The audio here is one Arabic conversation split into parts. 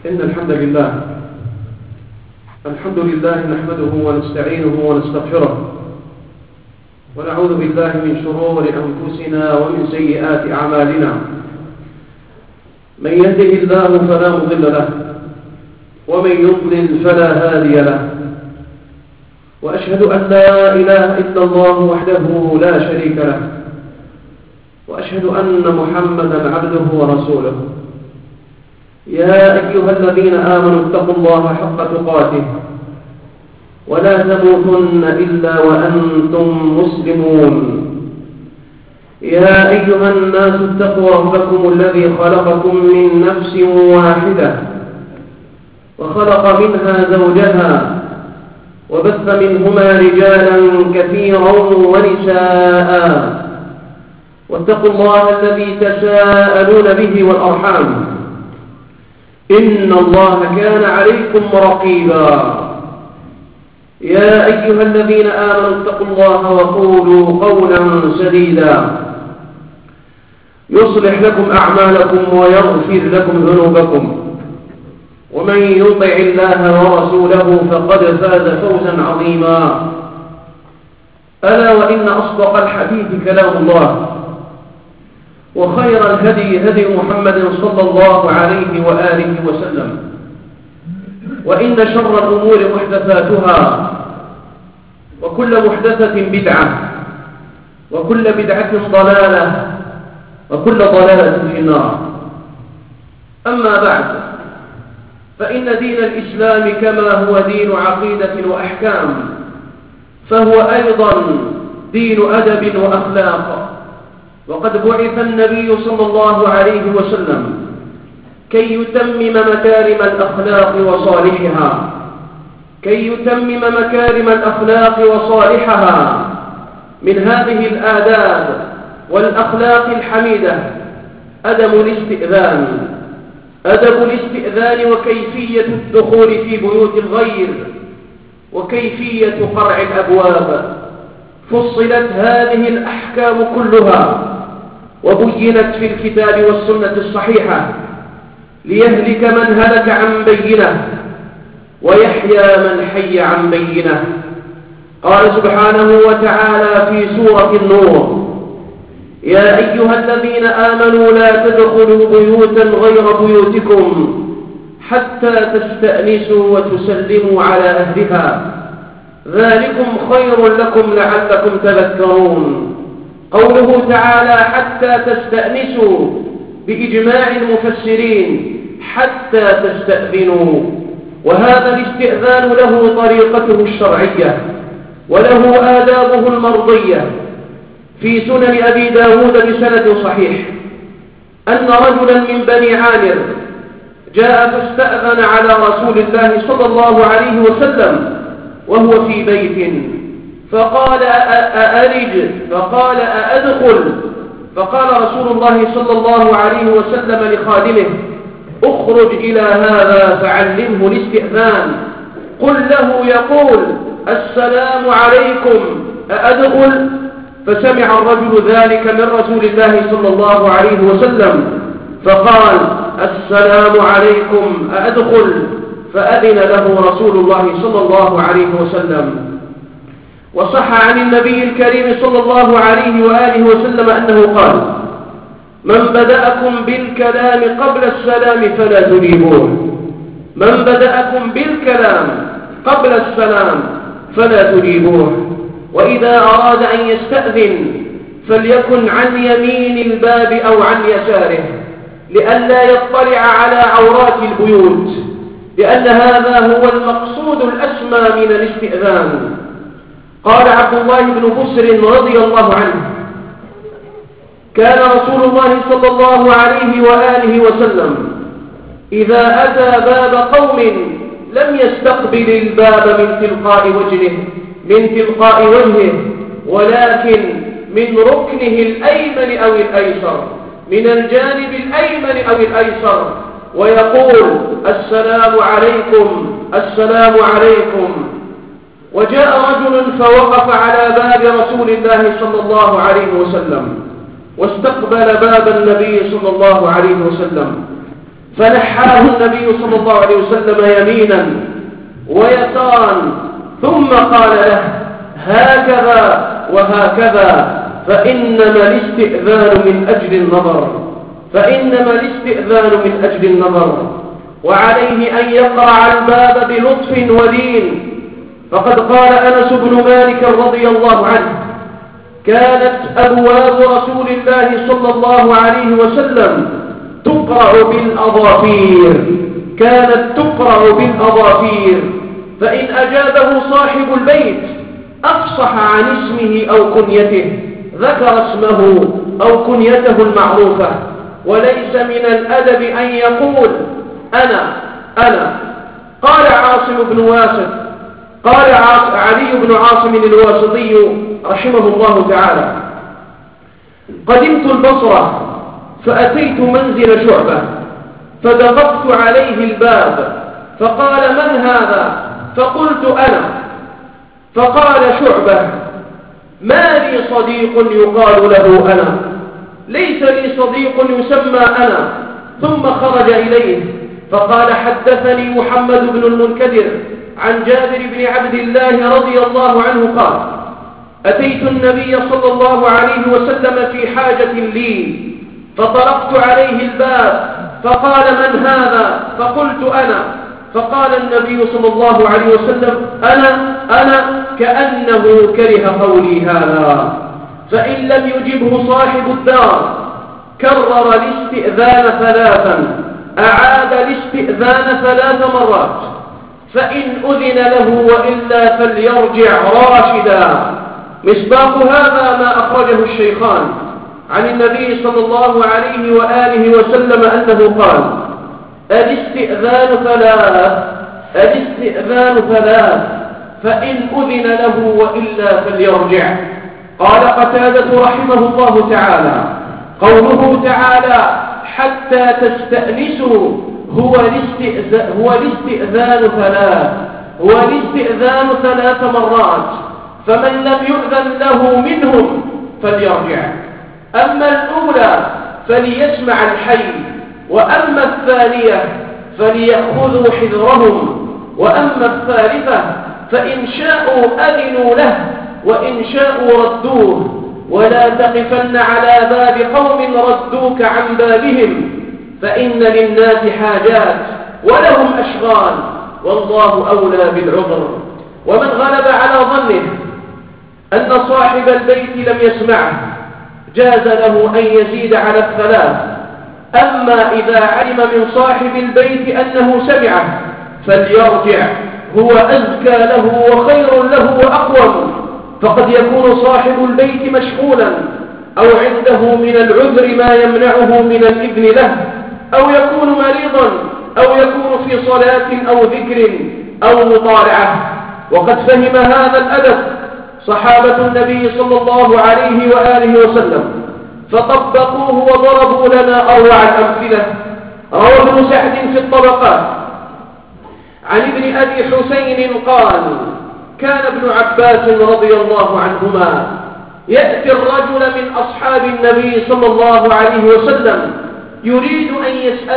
إن الحمد لله نحمده ونستعينه ونستغفره ونعوذ بالله من شرور أنفسنا ومن سيئات أعمالنا. من يهده الله فلا مضل له ومن يضلل فلا هادي له، وأشهد أن لا إله إلا الله وحده لا شريك له، وأشهد أن محمدا عبده ورسوله. يا أيها الذين آمنوا اتقوا الله حق تقاته ولا تموتن إلا وأنتم مسلمون. يا أيها الناس اتقوا ربكم الذي خلقكم من نفس واحدة وخلق منها زوجها وبث منهما رجالا كثيرا ونساء، واتقوا الله الذي تساءلون به والأرحام، إن الله كان عليكم رقيبا. يا أيها الذين آمنوا اتقوا الله وقولوا قولا سديدا يصلح لكم أعمالكم ويغفر لكم ذنوبكم، ومن يطع الله ورسوله فقد فاز فوزا عظيما. ألا وإن أصدق الحديث كلام الله، وخير الهدي هدي محمد صلى الله عليه وآله وسلم، وإن شر الأمور محدثاتها، وكل محدثة بدعة، وكل بدعة ضلالة، وكل ضلالة في النار. أما بعد، فإن دين الإسلام كما هو دين عقيدة وأحكام، فهو أيضا دين أدب وأخلاق. وقد بعث النبي صلى الله عليه وسلم كي يتمم مكارم الأخلاق وصالحها، من هذه الآداب والأخلاق الحميدة أدب الاستئذان وكيفية الدخول في بيوت الغير، وكيفية قرع الأبواب. فصلت هذه الأحكام كلها وبينت في الكتاب والسنة الصحيحة، ليهلك من هلك عن بينة ويحيى من حي عن بينة. قال سبحانه وتعالى في سورة النور: يا أيها الذين آمنوا لا تدخلوا بيوتا غير بيوتكم حتى تستأنسوا وتسلموا على أهلها، ذلكم خير لكم لعلكم تذكرون. قوله تعالى حتى تستأنسوا بإجماع المفسرين حتى تستأذنوا، وهذا الاستئذان له طريقته الشرعية وله آدابه المرضية. في سنن أبي داود بسند صحيح أن رجلا من بني عامر جاء فاستأذن على رسول الله صلى الله عليه وسلم وهو في بيت، فقال أألج؟ فقال أأدخل؟ فقال رسول الله صلى الله عليه وسلم لخادمه: اخرج إلى هذا فعلمه الاستئذان، قل له يقول: السلام عليكم، أأدخل؟ فسمع الرجل ذلك من رسول الله صلى الله عليه وسلم فقال: السلام عليكم، أأدخل؟ فأذن له رسول الله صلى الله عليه وسلم. وصح عن النبي الكريم صلى الله عليه وآله وسلم أنه قال: من بدأكم بالكلام قبل السلام فلا تجيبوه، من بدأكم بالكلام قبل السلام فلا تجيبوه. وإذا أراد أن يستأذن فليكن عن يمين الباب أو عن يساره، لئلا يطلع على عورات البيوت، لأن هذا هو المقصود الأسمى من الاستئذان. قال عبد الله بن بسر رضي الله عنه: كان رسول الله صلى الله عليه وآله وسلم إذا أتى باب قوم لم يستقبل الباب من تلقاء وجهه، ولكن من ركنه الأيمن أو الأيسر، من الجانب الأيمن أو الأيسر، ويقول: السلام عليكم، السلام عليكم. وجاء رجل فوقف على باب رسول الله صلى الله عليه وسلم واستقبل باب النبي صلى الله عليه وسلم، فنحاه النبي صلى الله عليه وسلم يمينا ويسارا، ثم قال له: هكذا وهكذا، فإنما الاستئذان من أجل النظر، فإنما الاستئذان من أجل النظر، وعليه أن يقرع الباب بلطف ولين. فقد قال أنس بن مالك رضي الله عنه: كانت أبواب رسول الله صلى الله عليه وسلم تقرع بالأظافير، كانت تقرع بالأظافير، فإن أجابه صاحب البيت أفصح عن اسمه أو كنيته، ذكر اسمه أو كنيته المعروفة. وليس من الأدب أن يقول أنا. قال عاصم بن واسط، قال علي بن عاصم الواسطي رحمه الله تعالى: قدمت البصرة فأتيت منزل شعبة فدققت عليه الباب فقال: من هذا؟ فقلت: أنا. فقال شعبة: ما لي صديق يقال له أنا، ليس لي صديق يسمى أنا. ثم خرج إليه فقال: حدثني محمد بن المنكدر عن جابر بن عبد الله رضي الله عنه قال: أتيت النبي صلى الله عليه وسلم في حاجة لي فطرقت عليه الباب فقال: من هذا؟ فقلت: أنا. فقال النبي صلى الله عليه وسلم: أنا، كأنه كره قولي هذا. فإن لم يجبه صاحب الدار كرر الاستئذان ثلاثا، أعاد الاستئذان 3 مرات، فإن أذن له وإلا فليرجع راشدا. مصداق هذا ما أخرجه الشيخان عن النبي صلى الله عليه وآله وسلم أنه قال: الاستئذان 3 فإن أذن له وإلا فليرجع. قال قتادة رحمه الله تعالى: قوله تعالى: حتى تستأنسوا هو الاستئذان 3 مرات، فمن لم يؤذن له منهم فليرجع. أما الأولى فليسمع الحي، وأما الثانية فليأخذوا حذرهم، وأما الثالثة فإن شاءوا أذنوا له وإن شاءوا ردوه. ولا تقفن على باب قوم ردوك عن بابهم، فإن للناس حاجات ولهم أشغال، والله أولى بالعذر. ومن غلب على ظنه أن صاحب البيت لم يسمعه جاز له أن يزيد على 3. أما إذا علم من صاحب البيت أنه سمعه فليرجع، هو أزكى له وخير له وأقوم. فقد يكون صاحب البيت مشغولا أو عنده من العذر ما يمنعه من الإذن له، أو يكون مريضا، أو يكون في صلاة أو ذكر أو مطالعة. وقد فهم هذا الأدب صحابة النبي صلى الله عليه وآله وسلم فطبقوه وضربوا لنا أروع الأمثلة. روى ابن سعد في الطبقات عن ابن أبي حسين قال: كان ابن عباس رضي الله عنهما يأتي الرجل من أصحاب النبي صلى الله عليه وسلم يريد أن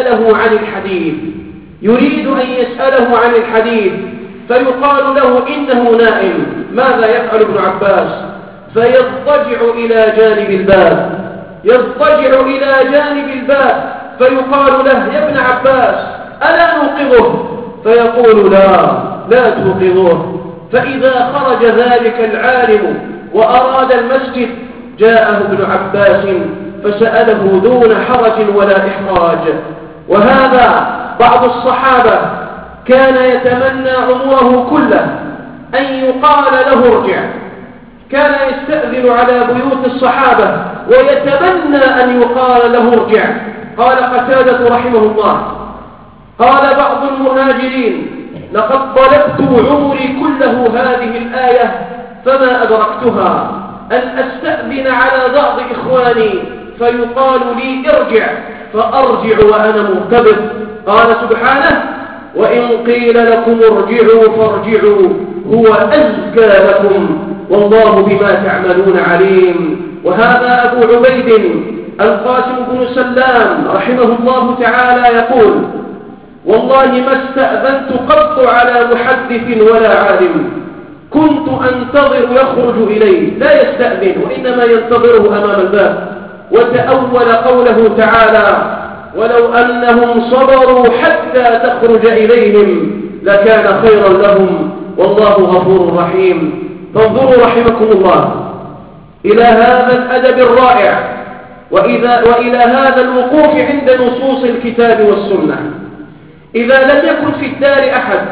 يسأله عن الحديث، فيقال له: إنه نائم. ماذا يفعل ابن عباس؟ فيضطجع إلى جانب الباب فيقال له: يا ابن عباس ألا نوقظه؟ فيقول: لا توقظوه. فإذا خرج ذلك العالم وأراد المسجد جاءه ابن عباس فسأله دون حرج ولا إحراج. وهذا بعض الصحابة كان يتمنى عمره كله أن يقال له ارجع، كان يستأذن على بيوت الصحابة ويتمنى أن يقال له ارجع. قال قتادة رحمه الله: قال بعض المهاجرين: لقد طلبت عمري كله هذه الآية فما أدركتها، أن أستأذن على بعض إخواني فيقال لي ارجع فأرجع وأنا مغتبط. قال سبحانه: وإن قيل لكم ارجعوا فارجعوا هو أزكى لكم والله بما تعملون عليم. وهذا أبو عبيد القاسم بن سلام رحمه الله تعالى يقول: والله ما استأذنت قط على محدث ولا عالم، كنت أنتظر يخرج إليه لا يستأذن وإنما ينتظره أمام الباب. وتأول قوله تعالى: ولو أنهم صبروا حتى تخرج إليهم لكان خيرا لهم والله غفور رحيم. فانظروا رحمكم الله إلى هذا الأدب الرائع وإلى هذا الوقوف عند نصوص الكتاب والسنة. إذا لم يكن في الدار أحد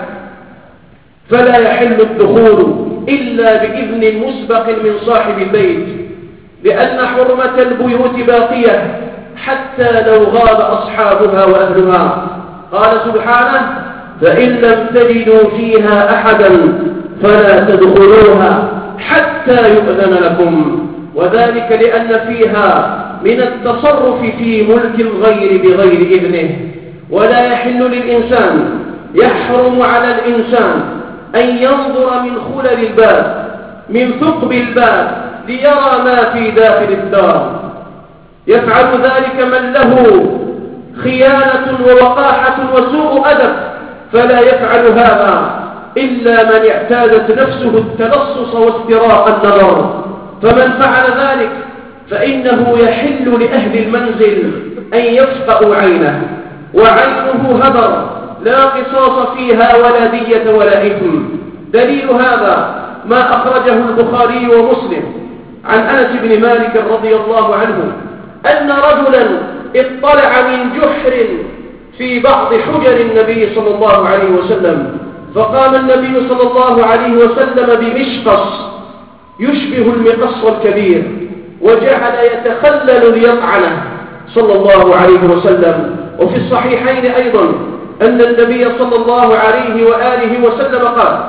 فلا يحل الدخول إلا بإذن مسبق من صاحب البيت، لأن حرمة البيوت باقية حتى لو غاب أصحابها وأهلها. قال سبحانه: فإن لم تجدوا فيها أحدا فلا تدخلوها حتى يؤذن لكم، وذلك لأن فيها من التصرف في ملك الغير بغير إذنه. ولا يحل للإنسان، يحرم على الإنسان أن ينظر من خلل الباب، من ثقب الباب، ليرى ما في داخل الدار. يفعل ذلك من له خيانة ووقاحة وسوء أدب، فلا يفعل هذا إلا من اعتادت نفسه التلصص واستراق النظر. فمن فعل ذلك فإنه يحل لأهل المنزل أن يفقأوا عينه، وعينه هدر لا قصاص فيها ولا دية ولا إثم. دليل هذا ما أخرجه البخاري ومسلم عن أنس بن مالك رضي الله عنه أن رجلا اطلع من جحر في بعض حجر النبي صلى الله عليه وسلم، فقام النبي صلى الله عليه وسلم بمشقص يشبه المقص الكبير، وجعل يتخلل ليطعنه صلى الله عليه وسلم. وفي الصحيحين أيضا أن النبي صلى الله عليه وآله وسلم قال: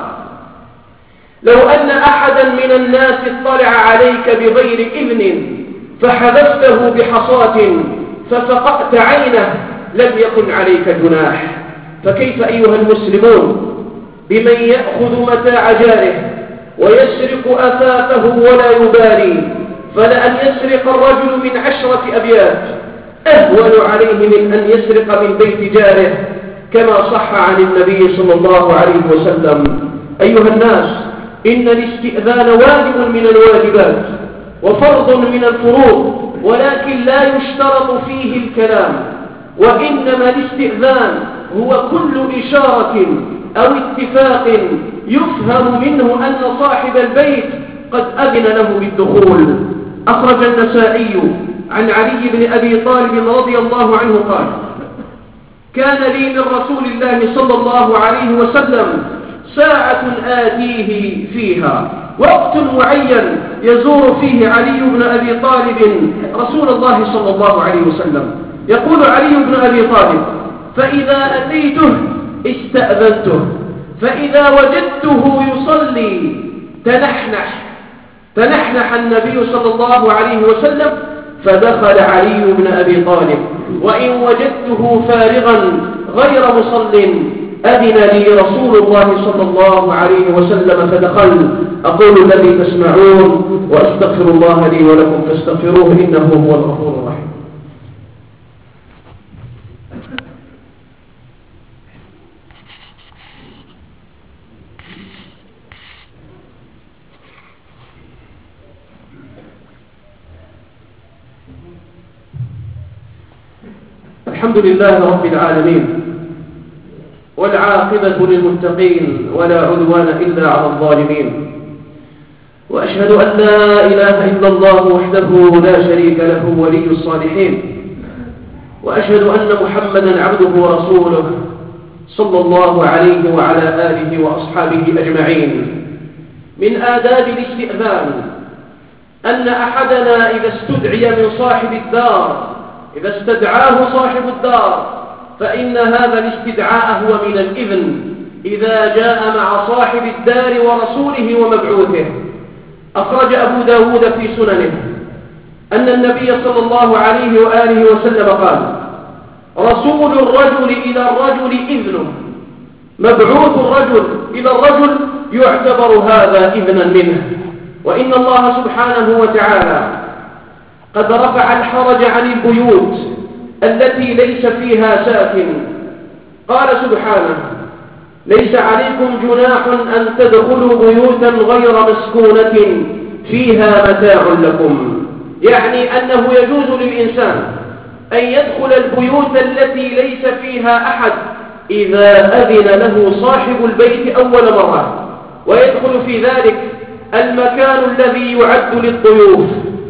لو أن أحدا من الناس اطلع عليك بغير إذن فحذفته بحصاة ففقأت عينه لم يكن عليك جناح. فكيف أيها المسلمون بمن يأخذ متاع جاره ويسرق أثاثه ولا يبالي؟ فلأن يسرق الرجل من 10 أبيات أهون عليه من أن يسرق من بيت جاره، كما صح عن النبي صلى الله عليه وسلم. أيها الناس، إن الاستئذان واجب من الواجبات وفرض من الفروض، ولكن لا يشترط فيه الكلام، وإنما الاستئذان هو كل إشارة أو اتفاق يفهم منه أن صاحب البيت قد أذن له بالدخول. أخرج النسائي عن علي بن أبي طالب رضي الله عنه قال: كان لي من رسول الله صلى الله عليه وسلم ساعة آتيه فيها، وقت معين يزور فيه علي بن أبي طالب رسول الله صلى الله عليه وسلم. يقول علي بن أبي طالب: فإذا أتيته استأذنته، فإذا وجدته يصلي تنحنح النبي صلى الله عليه وسلم فدخل علي بن أبي طالب، وإن وجدته فارغا غير مصل أذن لي رسول الله صلى الله عليه وسلم فدخل. أقول الذي تسمعون وأستغفر الله لي ولكم فاستغفروه إنه هو الغفور الرحيم. الحمد لله رب العالمين، والعاقبة للمتقين ولا عدوان إلا على الظالمين، وأشهد أن لا إله إلا الله وحده لا شريك له ولي الصالحين، وأشهد أن محمدا عبده ورسوله صلى الله عليه وعلى آله وأصحابه أجمعين. من آداب الاستئذان أن أحدنا إذا استدعي من صاحب الدار، إذا استدعاه صاحب الدار، فإن هذا الاستدعاء هو من الإذن إذا جاء مع صاحب الدار ورسوله ومبعوثه. أخرج أبو داود في سننه أن النبي صلى الله عليه وآله وسلم قال: رسول الرجل إلى الرجل إذنه، مبعوث الرجل إلى الرجل يعتبر هذا إذنا منه. وإن الله سبحانه وتعالى قد رفع الحرج عن البيوت التي ليس فيها ساكن. قال سبحانه: ليس عليكم جناح أن تدخلوا بيوتا غير مسكونة فيها متاع لكم، يعني أنه يجوز للإنسان أن يدخل البيوت التي ليس فيها أحد إذا أذن له صاحب البيت أول مرة، ويدخل في ذلك المكان الذي يعد للضيوف،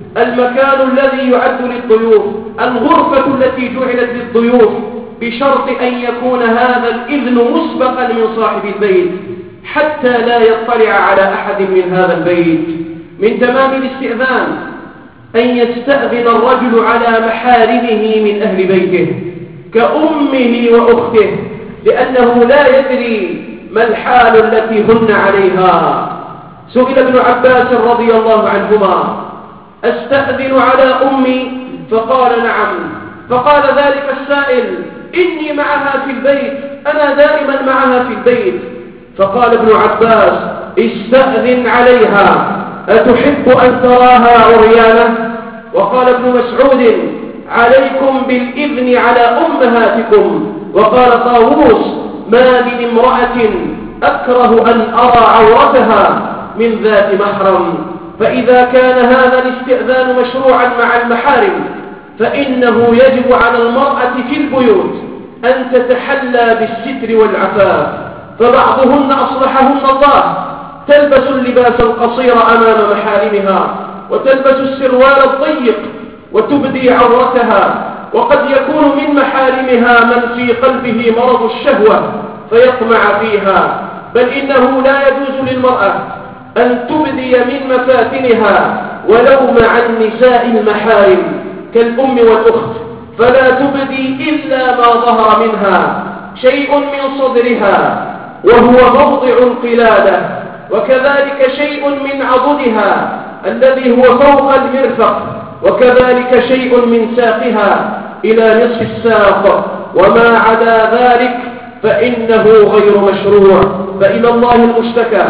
الغرفة التي جعلت للضيوف، بشرط أن يكون هذا الإذن مسبقا من صاحب البيت حتى لا يطلع على أحد من هذا البيت. من تمام الاستئذان أن يستأذن الرجل على محارمه من أهل بيته كأمه وأخته، لأنه لا يدري ما الحال التي هن عليها. سئل ابن عباس رضي الله عنهما: أستأذن على أمي؟ فقال: نعم. فقال ذلك السائل: إني معها في البيت، أنا دائما معها في البيت. فقال ابن عباس: استأذن عليها، أتحب أن تراها عريانة؟ وقال ابن مسعود: عليكم بالإذن على أمهاتكم. وقال طاووس: ما من امرأة أكره أن أرى عورتها من ذات محرم. فإذا كان هذا الاستئذان مشروعا مع المحارم، فإنه يجب على المرأة في البيوت أن تتحلى بالستر والعفاف، فبعضهن أصلحهن الله تلبس اللباس القصير أمام محارمها، وتلبس السروال الضيق وتبدي عورتها، وقد يكون من محارمها من في قلبه مرض الشهوة فيطمع فيها، بل إنه لا يجوز للمرأة أن تبدي من مفاتنها ولو مع النساء المحارم كالأم والأخت، فلا تبدي إلا ما ظهر منها شيء من صدرها وهو موضع القلادة، وكذلك شيء من عضدها الذي هو فوق المرفق، وكذلك شيء من ساقها إلى نصف الساق، وما عدا ذلك فإنه غير مشروع. فإلى الله المشتكى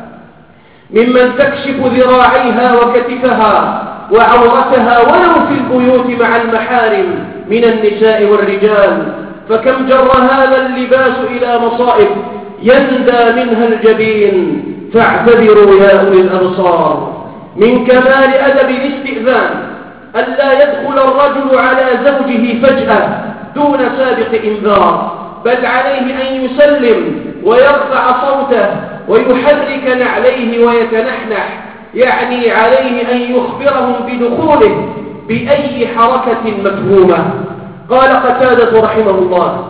ممن تكشف ذراعيها وكتفها وعورتها ولو في البيوت مع المحارم من النساء والرجال، فكم جر هذا اللباس إلى مصائب يندى منها الجبين، فاعتبروا يا أولي الأبصار. من كمال أدب الاستئذان ألا يدخل الرجل على زوجه فجأة دون سابق إنذار، بل عليه أن يسلم ويرفع صوته ويحرك نعليه ويتنحنح، يعني عليه أن يخبرهم بدخوله بأي حركة مفهومة. قال قتادة رحمه الله: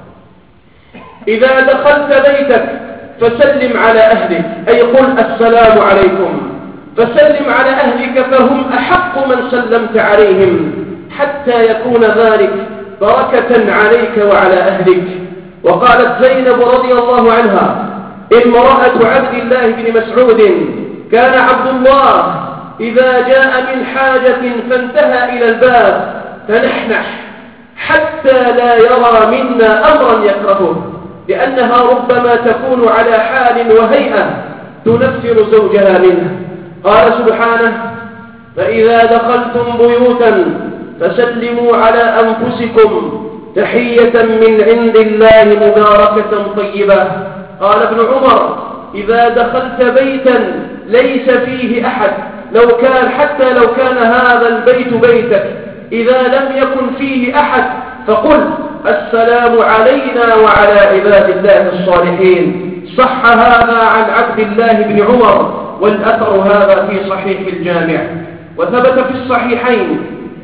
إذا دخلت بيتك فسلم على أهلك، أي قل السلام عليكم، فسلم على أهلك فهم أحق من سلمت عليهم، حتى يكون ذلك بركة عليك وعلى أهلك. وقالت زينب رضي الله عنها امرأة عبد الله بن مسعود: كان عبد الله إذا جاء من حاجة فانتهى إلى الباب تنحنح حتى لا يرى منا أمرا يكرهه، لأنها ربما تكون على حال وهيئة تنفر زوجها منه. قال سبحانه: فإذا دخلتم بيوتا فسلموا على أنفسكم تحية من عند الله مباركة طيبة. قال ابن عمر: إذا دخلت بيتا ليس فيه أحد، حتى لو كان هذا البيت بيتك، إذا لم يكن فيه أحد فقل السلام علينا وعلى عباد الله الصالحين. صح هذا عن عبد الله بن عمر، والأثر هذا في صحيح الجامع. وثبت في الصحيحين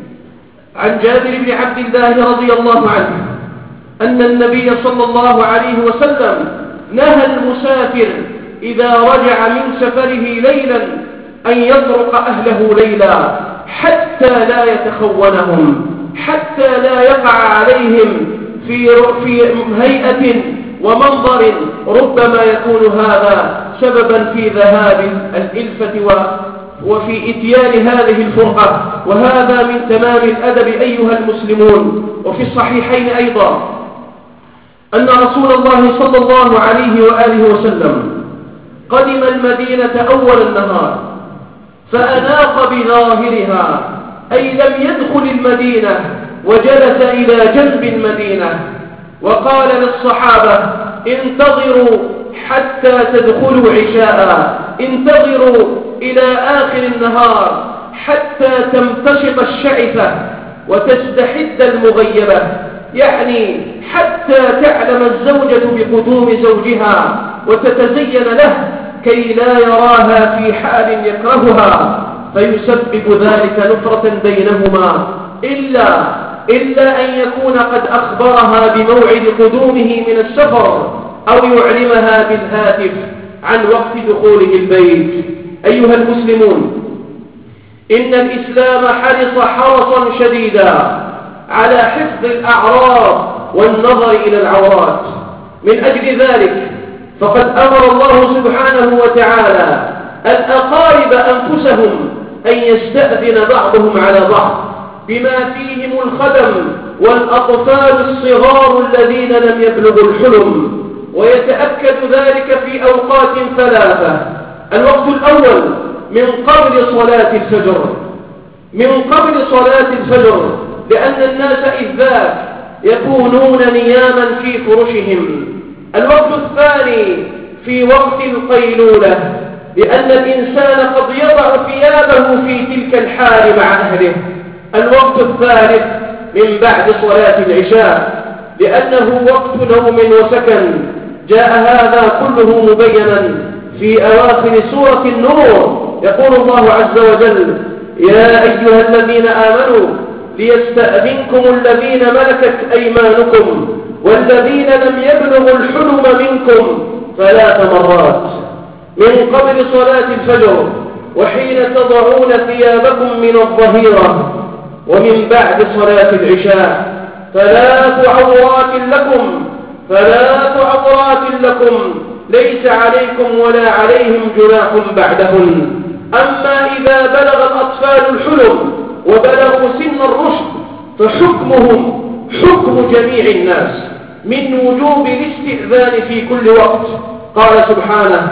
عن جابر بن عبد الله رضي الله عنه أن النبي صلى الله عليه وسلم نهى المسافر إذا رجع من سفره ليلا أن يطرق أهله ليلا حتى لا يتخونهم، حتى لا يقع عليهم في هيئة ومنظر ربما يكون هذا سببا في ذهاب الإلفة وفي إتيان هذه الفرقة. وهذا من تمام الأدب أيها المسلمون. وفي الصحيحين أيضا أن رسول الله صلى الله عليه وآله وسلم قدم المدينة أول النهار فأناق بظاهرها، أي لم يدخل المدينة وجلس إلى جنب المدينة، وقال للصحابة: انتظروا حتى تدخلوا عشاء، انتظروا إلى آخر النهار حتى تمتشط الشعثة وتستحد المغيبة، يعني حتى تعلم الزوجة بقدوم زوجها وتتزين له كي لا يراها في حال يكرهها فيسبب ذلك نفرة بينهما، إلا أن يكون قد أخبرها بموعد قدومه من السفر أو يعلمها بالهاتف عن وقت دخوله البيت. أيها المسلمون، إن الإسلام حرص حرصا شديدا على حفظ الأعراض والنظر إلى العورات. من أجل ذلك فقد أمر الله سبحانه وتعالى الأقارب أنفسهم أن يستأذن بعضهم على بعض، بما فيهم الخدم والأطفال الصغار الذين لم يبلغوا الحلم. ويتأكد ذلك في أوقات ثلاثة: الوقت الأول من قبل صلاة الفجر، لأن الناس إذ ذاك يكونون نياما في فرشهم. الوقت الثاني في وقت القيلولة، لأن الإنسان قد يضع ثيابه في تلك الحال مع أهله. الوقت الثالث من بعد صلاة العشاء، لأنه وقت نوم وسكن. جاء هذا كله مبينا في أواخر سورة النور. يقول الله عز وجل: يا أيها الذين آمنوا ليستأذنكم الذين ملكت أيمانكم والذين لم يبلغوا الحلم منكم 3 مرات من قبل صلاة الفجر، وحين تضعون ثيابكم من الظهيرة، ومن بعد صلاة العشاء. 3 عورات لكم ليس عليكم ولا عليهم جناح بعدهن. أما إذا بلغ الأطفال الحلم وبلغوا سن الرشد فحكمهم حكم جميع الناس من وجوب الاستئذان في كل وقت. قال سبحانه: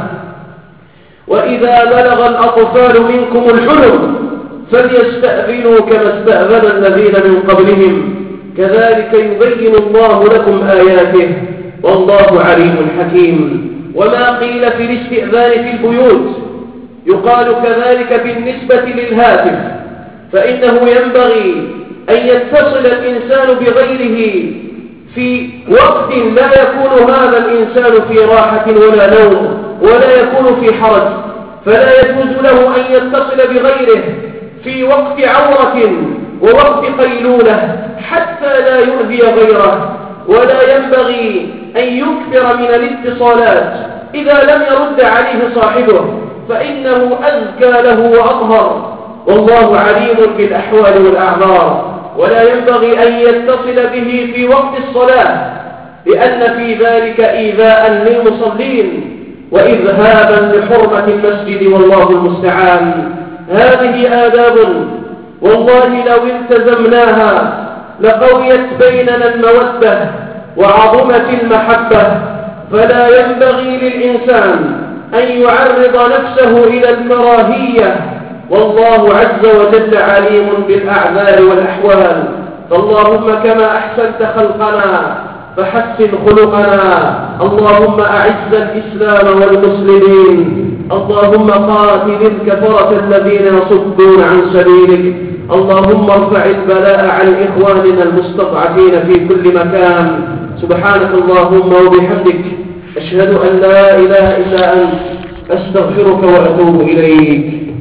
وإذا بلغ الأطفال منكم الحلم فليستأذنوا كما استأذن الذين من قبلهم كذلك يبين الله لكم آياته والله عليم حكيم. وما قيل في الاستئذان في البيوت يقال كذلك بالنسبة للهاتف، فإنه ينبغي أن يتصل الإنسان بغيره في وقت لا يكون هذا الإنسان في راحة ولا نوم ولا يكون في حرج، فلا يجوز له أن يتصل بغيره في وقت عورة ووقت قيلولة حتى لا يؤذي غيره. ولا ينبغي أن يكثر من الاتصالات إذا لم يرد عليه صاحبه، فإنه أزكى له وأطهر، والله عليم بالأحوال والأعذار. ولا ينبغي أن يتصل به في وقت الصلاة، لأن في ذلك إيذاء للمصلين وإذهابا لحرمة المسجد، والله المستعان. هذه آداب والله لو التزمناها لقويت بيننا المودة وعظمت المحبة. فلا ينبغي للإنسان أن يعرض نفسه إلى الكراهية، والله عز وجل عليم بالأعذار والأحوال. فاللهم كما أحسنت خلقنا فحسن خلقنا. اللهم أعز الإسلام والمسلمين. اللهم قاتل الكفرة الذين يصدون عن سبيلك. اللهم ارفع البلاء عن إخواننا المستضعفين في كل مكان. سبحانك اللهم وبحمدك، أشهد أن لا إله إلا أنت، أستغفرك وأتوب إليك.